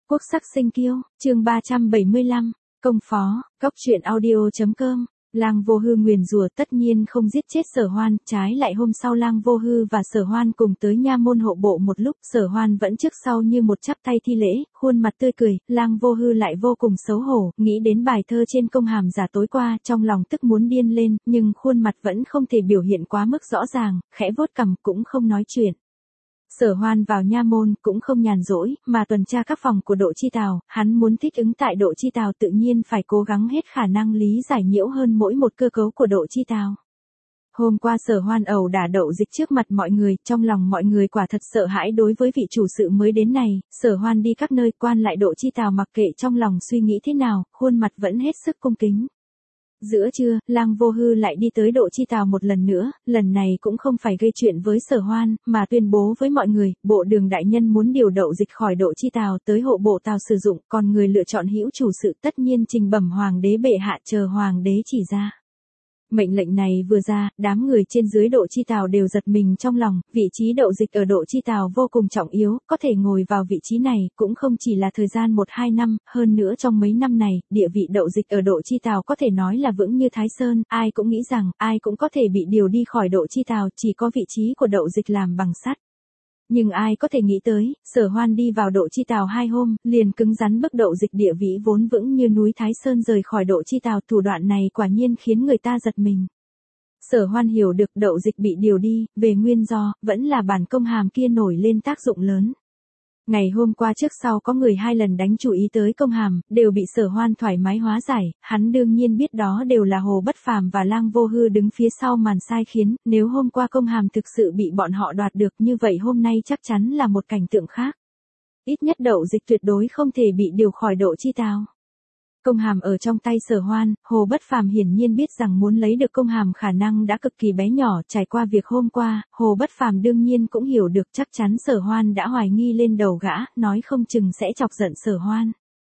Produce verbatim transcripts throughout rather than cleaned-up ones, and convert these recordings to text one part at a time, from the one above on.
Quốc sắc sinh kiêu, chương ba trăm bảy mươi lăm, công phó, cốc truyện audio chấm com. Lang Vô Hư nguyền rủa tất nhiên không giết chết Sở Hoan, trái lại hôm sau Lang Vô Hư và Sở Hoan cùng tới nha môn hộ bộ một lúc, Sở Hoan vẫn trước sau như một chắp tay thi lễ, khuôn mặt tươi cười, Lang Vô Hư lại vô cùng xấu hổ, nghĩ đến bài thơ trên công hàm giả tối qua, trong lòng tức muốn điên lên, nhưng khuôn mặt vẫn không thể biểu hiện quá mức rõ ràng, khẽ vuốt cằm cũng không nói chuyện. Sở Hoan vào nha môn cũng không nhàn rỗi, mà tuần tra các phòng của Độ Chi Tào, hắn muốn thích ứng tại Độ Chi Tào tự nhiên phải cố gắng hết khả năng lý giải nhiễu hơn mỗi một cơ cấu của Độ Chi Tào. Hôm qua Sở Hoan ẩu đả Đậu Dịch trước mặt mọi người, trong lòng mọi người quả thật sợ hãi đối với vị chủ sự mới đến này, Sở Hoan đi các nơi quan lại Độ Chi Tào mặc kệ trong lòng suy nghĩ thế nào, khuôn mặt vẫn hết sức cung kính. Giữa trưa, Lang Vô Hư lại đi tới Độ Chi Tào một lần nữa, lần này cũng không phải gây chuyện với Sở Hoan, mà tuyên bố với mọi người, bộ Đường đại nhân muốn điều Đậu Dịch khỏi Độ Chi Tào tới hộ bộ Tào sử dụng, còn người lựa chọn hữu chủ sự tất nhiên trình bẩm hoàng đế bệ hạ chờ hoàng đế chỉ ra. Mệnh lệnh này vừa ra, đám người trên dưới Độ Chi Tào đều giật mình trong lòng, vị trí Đậu Dịch ở Độ Chi Tào vô cùng trọng yếu, có thể ngồi vào vị trí này, cũng không chỉ là thời gian một hai năm, hơn nữa trong mấy năm này, địa vị Đậu Dịch ở Độ Chi Tào có thể nói là vững như Thái Sơn, ai cũng nghĩ rằng, ai cũng có thể bị điều đi khỏi Độ Chi Tào, chỉ có vị trí của Đậu Dịch làm bằng sắt. Nhưng ai có thể nghĩ tới, Sở Hoan đi vào Độ Chi Tào hai hôm, liền cứng rắn bức Đậu Dịch địa vị vốn vững như núi Thái Sơn rời khỏi Độ Chi Tào, thủ đoạn này quả nhiên khiến người ta giật mình. Sở Hoan hiểu được Đậu Dịch bị điều đi, về nguyên do, vẫn là bản công hàm kia nổi lên tác dụng lớn. Ngày hôm qua trước sau có người hai lần đánh chú ý tới công hàm, đều bị Sở Hoan thoải mái hóa giải, hắn đương nhiên biết đó đều là Hồ Bất Phàm và Lang Vô Hư đứng phía sau màn sai khiến, nếu hôm qua công hàm thực sự bị bọn họ đoạt được như vậy hôm nay chắc chắn là một cảnh tượng khác. Ít nhất Đậu Dịch tuyệt đối không thể bị điều khỏi Độ Chi Tào. Công hàm ở trong tay Sở Hoan, Hồ Bất Phàm hiển nhiên biết rằng muốn lấy được công hàm khả năng đã cực kỳ bé nhỏ, trải qua việc hôm qua, Hồ Bất Phàm đương nhiên cũng hiểu được chắc chắn Sở Hoan đã hoài nghi lên đầu gã, nói không chừng sẽ chọc giận Sở Hoan.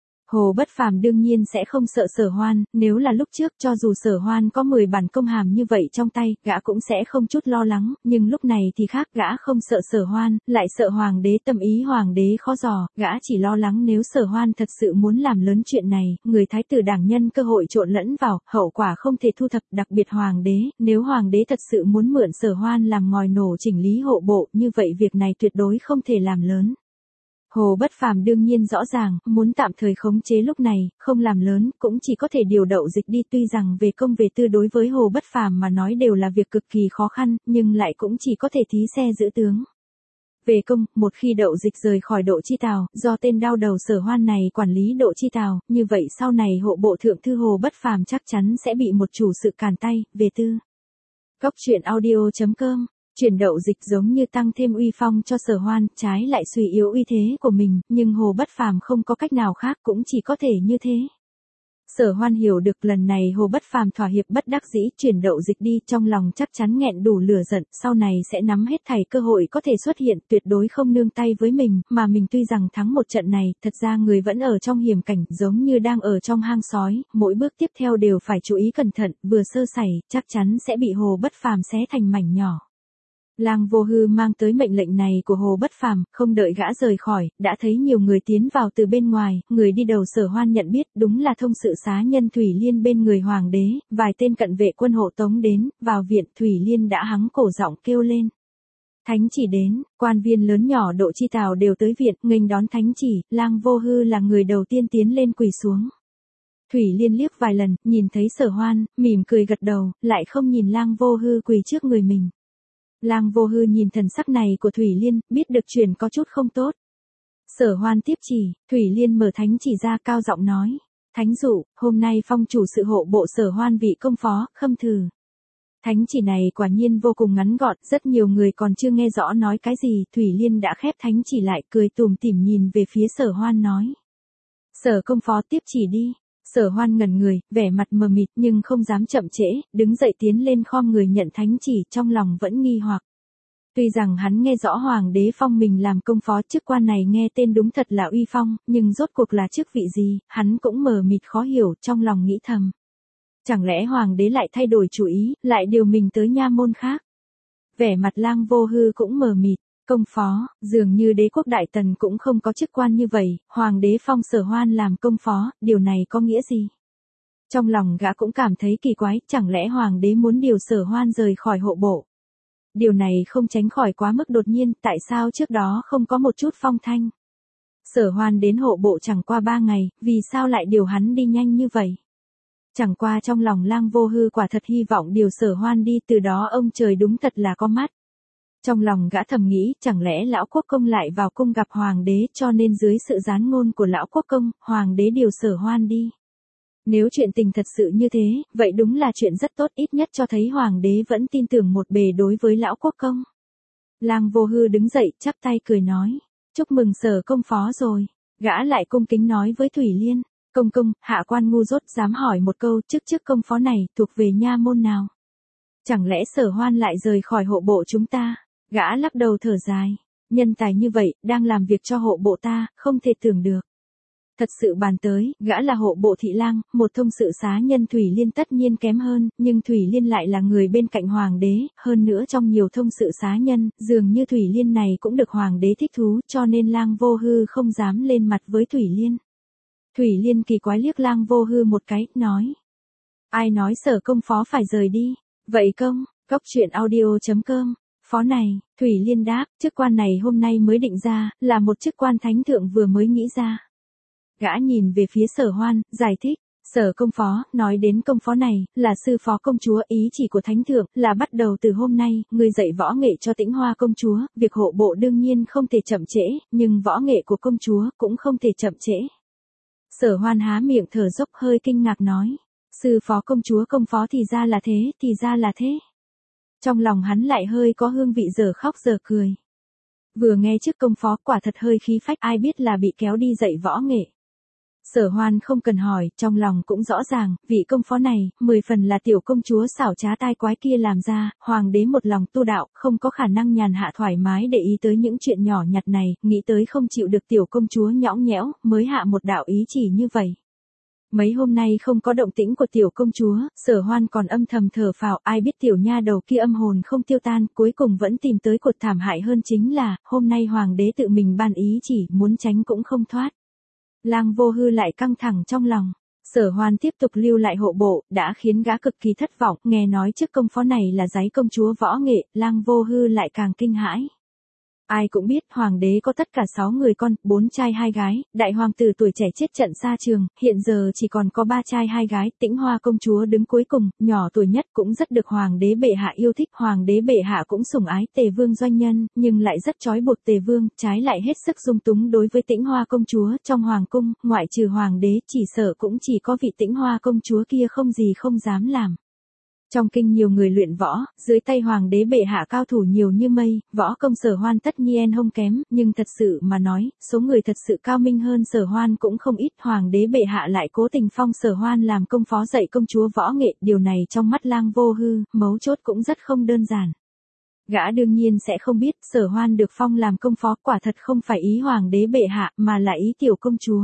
Hồ Bất Phàm đương nhiên sẽ không sợ Sở Hoan, nếu là lúc trước cho dù Sở Hoan có mười bản công hàm như vậy trong tay, gã cũng sẽ không chút lo lắng, nhưng lúc này thì khác, gã không sợ Sở Hoan, lại sợ hoàng đế tâm ý hoàng đế khó dò, gã chỉ lo lắng nếu Sở Hoan thật sự muốn làm lớn chuyện này, người thái tử đảng nhân cơ hội trộn lẫn vào, hậu quả không thể thu thập, đặc biệt hoàng đế, nếu hoàng đế thật sự muốn mượn Sở Hoan làm ngòi nổ chỉnh lý hộ bộ, như vậy việc này tuyệt đối không thể làm lớn. Hồ Bất Phàm đương nhiên rõ ràng, muốn tạm thời khống chế lúc này, không làm lớn, cũng chỉ có thể điều Đậu Dịch đi, tuy rằng về công về tư đối với Hồ Bất Phàm mà nói đều là việc cực kỳ khó khăn, nhưng lại cũng chỉ có thể thí xe giữ tướng. Về công, một khi Đậu Dịch rời khỏi Độ Chi Tào, do tên đao đầu Sở Hoan này quản lý Độ Chi Tào, như vậy sau này hộ bộ thượng thư Hồ Bất Phàm chắc chắn sẽ bị một chủ sự càn tay, về tư. Cốc truyện audio chấm com. Chuyển Đậu Dịch giống như tăng thêm uy phong cho Sở Hoan, trái lại suy yếu uy thế của mình, nhưng Hồ Bất Phàm không có cách nào khác, cũng chỉ có thể như thế. Sở Hoan hiểu được lần này Hồ Bất Phàm thỏa hiệp bất đắc dĩ, chuyển Đậu Dịch đi, trong lòng chắc chắn nghẹn đủ lửa giận, sau này sẽ nắm hết thảy cơ hội có thể xuất hiện, tuyệt đối không nương tay với mình, mà mình tuy rằng thắng một trận này, thật ra người vẫn ở trong hiểm cảnh, giống như đang ở trong hang sói, mỗi bước tiếp theo đều phải chú ý cẩn thận, vừa sơ sẩy, chắc chắn sẽ bị Hồ Bất Phàm xé thành mảnh nhỏ. Lang Vô Hư mang tới mệnh lệnh này của Hồ Bất Phàm, không đợi gã rời khỏi, đã thấy nhiều người tiến vào từ bên ngoài, người đi đầu Sở Hoan nhận biết đúng là thông sự xá nhân Thủy Liên bên người hoàng đế, vài tên cận vệ quân hộ tống đến, vào viện Thủy Liên đã hắng cổ giọng kêu lên. Thánh chỉ đến, quan viên lớn nhỏ Độ Chi Tào đều tới viện, nghênh đón thánh chỉ, Lang Vô Hư là người đầu tiên tiến lên quỳ xuống. Thủy Liên liếc vài lần, nhìn thấy Sở Hoan, mỉm cười gật đầu, lại không nhìn Lang Vô Hư quỳ trước người mình. Lang Vô Hư nhìn thần sắc này của Thủy Liên, biết được chuyện có chút không tốt. Sở Hoan tiếp chỉ, Thủy Liên mở thánh chỉ ra cao giọng nói. Thánh dụ, hôm nay phong chủ sự hộ bộ Sở Hoan vị công phó, khâm thử. Thánh chỉ này quả nhiên vô cùng ngắn gọn, rất nhiều người còn chưa nghe rõ nói cái gì, Thủy Liên đã khép thánh chỉ lại, cười tủm tỉm nhìn về phía Sở Hoan nói. Sở công phó tiếp chỉ đi. Sở Hoan ngẩn người, vẻ mặt mờ mịt nhưng không dám chậm trễ, đứng dậy tiến lên khom người nhận thánh chỉ, trong lòng vẫn nghi hoặc. Tuy rằng hắn nghe rõ hoàng đế phong mình làm công phó, chức quan này nghe tên đúng thật là uy phong, nhưng rốt cuộc là chức vị gì, hắn cũng mờ mịt khó hiểu, trong lòng nghĩ thầm. Chẳng lẽ hoàng đế lại thay đổi chủ ý, lại điều mình tới nha môn khác? Vẻ mặt Lang Vô Hư cũng mờ mịt. Công phó, dường như đế quốc Đại Tần cũng không có chức quan như vậy, hoàng đế phong Sở Hoan làm công phó, điều này có nghĩa gì? Trong lòng gã cũng cảm thấy kỳ quái, chẳng lẽ hoàng đế muốn điều Sở Hoan rời khỏi hộ bộ? Điều này không tránh khỏi quá mức đột nhiên, tại sao trước đó không có một chút phong thanh? Sở Hoan đến hộ bộ chẳng qua ba ngày, vì sao lại điều hắn đi nhanh như vậy? Chẳng qua trong lòng Lang Vô Hư quả thật hy vọng điều Sở Hoan đi, từ đó ông trời đúng thật là có mắt. Trong lòng gã thầm nghĩ, chẳng lẽ lão quốc công lại vào cung gặp hoàng đế, cho nên dưới sự gián ngôn của lão quốc công, hoàng đế điều Sở Hoan đi. Nếu chuyện tình thật sự như thế, vậy đúng là chuyện rất tốt, ít nhất cho thấy hoàng đế vẫn tin tưởng một bề đối với lão quốc công. Lang Vô Hư đứng dậy, chắp tay cười nói, chúc mừng Sở công phó rồi. Gã lại cung kính nói với Thủy Liên, công công, hạ quan ngu dốt dám hỏi một câu, chức chức công phó này thuộc về nha môn nào? Chẳng lẽ Sở Hoan lại rời khỏi hộ bộ chúng ta? Gã lắc đầu thở dài, nhân tài như vậy, đang làm việc cho hộ bộ ta, không thể tưởng được. Thật sự bàn tới, gã là hộ bộ thị lang, một thông sự xá nhân Thủy Liên tất nhiên kém hơn, nhưng Thủy Liên lại là người bên cạnh hoàng đế, hơn nữa trong nhiều thông sự xá nhân, dường như Thủy Liên này cũng được hoàng đế thích thú, cho nên Lang Vô Hư không dám lên mặt với Thủy Liên. Thủy Liên kỳ quái liếc Lang Vô Hư một cái, nói, ai nói Sở công phó phải rời đi? Vậy công, Cốc Truyện Audio chấm com. Phó này, Thủy Liên đáp, chức quan này hôm nay mới định ra, là một chức quan thánh thượng vừa mới nghĩ ra. Gã nhìn về phía Sở Hoan, giải thích, Sở công phó, nói đến công phó này, là sư phó công chúa, ý chỉ của thánh thượng, là bắt đầu từ hôm nay, người dạy võ nghệ cho Tĩnh Hoa công chúa, việc hộ bộ đương nhiên không thể chậm trễ, nhưng võ nghệ của công chúa cũng không thể chậm trễ. Sở Hoan há miệng thở dốc hơi kinh ngạc nói, sư phó công chúa công phó thì ra là thế, thì ra là thế. Trong lòng hắn lại hơi có hương vị giờ khóc giờ cười. Vừa nghe chức công phó quả thật hơi khí phách, ai biết là bị kéo đi dạy võ nghệ. Sở Hoan không cần hỏi, trong lòng cũng rõ ràng, vị công phó này, mười phần là tiểu công chúa xảo trá tai quái kia làm ra, hoàng đế một lòng tu đạo, không có khả năng nhàn hạ thoải mái để ý tới những chuyện nhỏ nhặt này, nghĩ tới không chịu được tiểu công chúa nhõng nhẽo, mới hạ một đạo ý chỉ như vậy. Mấy hôm nay không có động tĩnh của tiểu công chúa, Sở Hoan còn âm thầm thở phào, ai biết tiểu nha đầu kia âm hồn không tiêu tan, cuối cùng vẫn tìm tới cột thảm hại hơn chính là, hôm nay hoàng đế tự mình ban ý chỉ, muốn tránh cũng không thoát. Lang Vô Hư lại căng thẳng trong lòng. Sở Hoan tiếp tục lưu lại hộ bộ, đã khiến gã cực kỳ thất vọng, nghe nói chức công phó này là giấy công chúa võ nghệ, Lang Vô Hư lại càng kinh hãi. Ai cũng biết hoàng đế có tất cả sáu người con, bốn trai hai gái, đại hoàng tử tuổi trẻ chết trận xa trường, hiện giờ chỉ còn có ba trai hai gái, Tĩnh Hoa công chúa đứng cuối cùng, nhỏ tuổi nhất cũng rất được hoàng đế bệ hạ yêu thích, hoàng đế bệ hạ cũng sủng ái Tề Vương doanh nhân, nhưng lại rất trói buộc Tề Vương, trái lại hết sức dung túng đối với Tĩnh Hoa công chúa, trong hoàng cung, ngoại trừ hoàng đế, chỉ sợ cũng chỉ có vị Tĩnh Hoa công chúa kia không gì không dám làm. Trong kinh nhiều người luyện võ, dưới tay hoàng đế bệ hạ cao thủ nhiều như mây, võ công Sở Hoan tất nhiên không kém, nhưng thật sự mà nói, số người thật sự cao minh hơn Sở Hoan cũng không ít, hoàng đế bệ hạ lại cố tình phong Sở Hoan làm công phó dạy công chúa võ nghệ, điều này trong mắt Lang Vô Hư, mấu chốt cũng rất không đơn giản. Gã đương nhiên sẽ không biết, Sở Hoan được phong làm công phó quả thật không phải ý hoàng đế bệ hạ, mà là ý tiểu công chúa.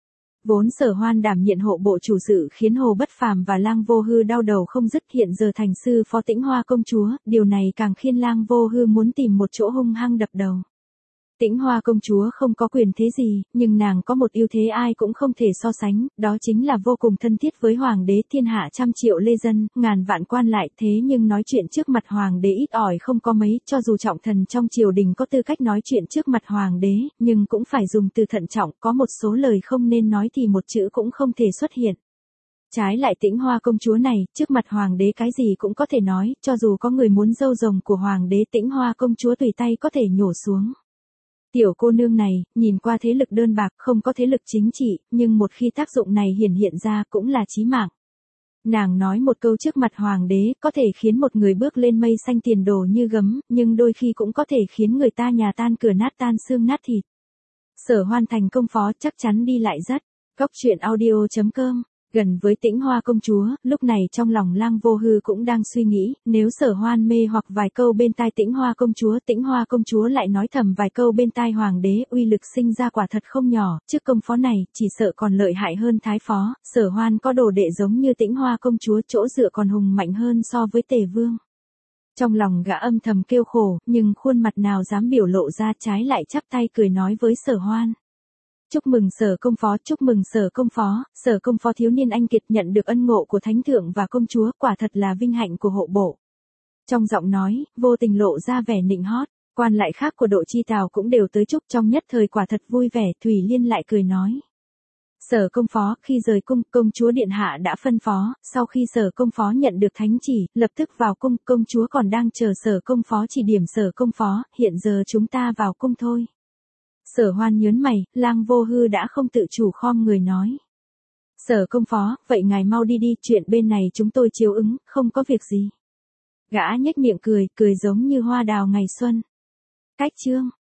Vốn Sở Hoan đảm nhiệm hộ bộ chủ sự khiến Hồ Bất Phàm và Lang Vô Hư đau đầu không dứt, hiện giờ thành sư phó Tĩnh Hoa công chúa, điều này càng khiến Lang Vô Hư muốn tìm một chỗ hung hăng đập đầu. Tĩnh Hoa công chúa không có quyền thế gì, nhưng nàng có một ưu thế ai cũng không thể so sánh, đó chính là vô cùng thân thiết với hoàng đế, thiên hạ trăm triệu lê dân, ngàn vạn quan lại, thế nhưng nói chuyện trước mặt hoàng đế ít ỏi không có mấy, cho dù trọng thần trong triều đình có tư cách nói chuyện trước mặt hoàng đế, nhưng cũng phải dùng từ thận trọng, có một số lời không nên nói thì một chữ cũng không thể xuất hiện. Trái lại Tĩnh Hoa công chúa này, trước mặt hoàng đế cái gì cũng có thể nói, cho dù có người muốn dâu rồng của hoàng đế, Tĩnh Hoa công chúa tùy tay có thể nhổ xuống. Tiểu cô nương này, nhìn qua thế lực đơn bạc, không có thế lực chính trị, nhưng một khi tác dụng này hiển hiện ra cũng là chí mạng. Nàng nói một câu trước mặt hoàng đế, có thể khiến một người bước lên mây xanh tiền đồ như gấm, nhưng đôi khi cũng có thể khiến người ta nhà tan cửa nát tan xương nát thịt. Sở Hoan thành công phó chắc chắn đi lại rất. Cốc Truyện Audio chấm com. Gần với Tĩnh Hoa công chúa, lúc này trong lòng Lang Vô Hư cũng đang suy nghĩ, nếu Sở Hoan mê hoặc vài câu bên tai Tĩnh Hoa công chúa, Tĩnh Hoa công chúa lại nói thầm vài câu bên tai hoàng đế, uy lực sinh ra quả thật không nhỏ, trước công phó này, chỉ sợ còn lợi hại hơn thái phó, Sở Hoan có đồ đệ giống như Tĩnh Hoa công chúa, chỗ dựa còn hùng mạnh hơn so với Tề Vương. Trong lòng gã âm thầm kêu khổ, nhưng khuôn mặt nào dám biểu lộ ra, trái lại chắp tay cười nói với Sở Hoan. Chúc mừng Sở công phó, chúc mừng Sở công phó, Sở công phó thiếu niên anh kiệt nhận được ân ngộ của thánh thượng và công chúa, quả thật là vinh hạnh của hộ bộ. Trong giọng nói, vô tình lộ ra vẻ nịnh hót, quan lại khác của Độ Chi Tào cũng đều tới chúc, trong nhất thời quả thật vui vẻ. Thủy Liên lại cười nói. Sở công phó, khi rời cung, công chúa điện hạ đã phân phó, sau khi Sở công phó nhận được thánh chỉ, lập tức vào cung, công chúa còn đang chờ Sở công phó chỉ điểm. Sở công phó, hiện giờ chúng ta vào cung thôi. Sở Hoan nhớn mày, Lang Vô Hư đã không tự chủ khom người nói. Sở công phó, vậy ngài mau đi đi, chuyện bên này chúng tôi chiếu ứng, không có việc gì. Gã nhếch miệng cười, cười giống như hoa đào ngày xuân. Cách chương